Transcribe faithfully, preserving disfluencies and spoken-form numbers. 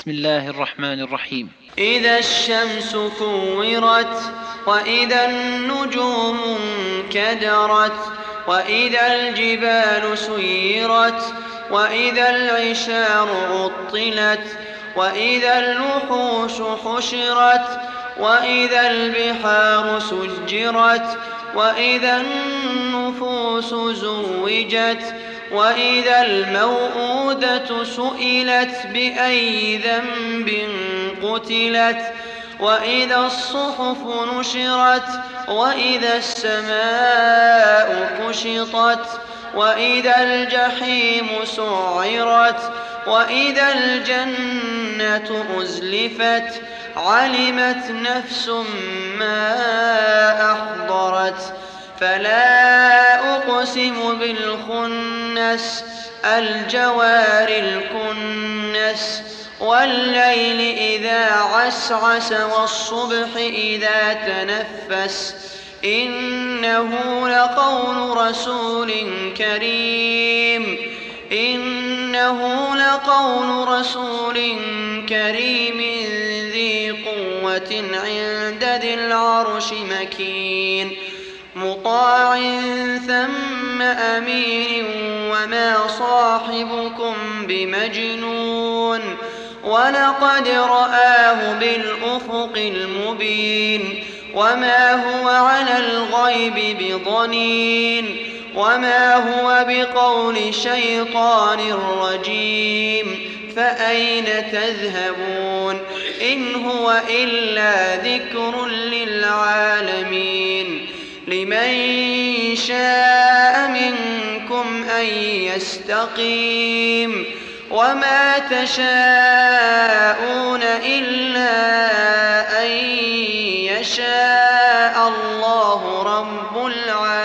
بسم الله الرحمن الرحيم. إذا الشمس كورت وإذا النجوم انكدرت وإذا الجبال سيرت وإذا العشار عطلت وإذا الوحوش حشرت وإذا البحار سجرت وإذا النفوس زوجت وإذا الموءودة سئلت بأي ذنب قتلت وإذا الصحف نشرت وإذا السماء كشطت وإذا الجحيم سعرت وإذا الجنة أزلفت علمت نفس ما أحضرت فلا أقسم بالخنس الجوار الكنس والليل إذا عسعس والصبح إذا تنفس إنه لقول رسول كريم إنه لقول رسول كريم ذي قوة عند ذي العرش مكين مطاع ثم أمين وما صاحبكم بمجنون ولقد رآه بالأفق المبين وما هو على الغيب بضنين وما هو بقول شيطان رجيم فأين تذهبون إن هو إلا ذكر للعالمين لمن شاء منكم أن يستقيم وما تشاءون إلا أن يشاء الله رب العالمين.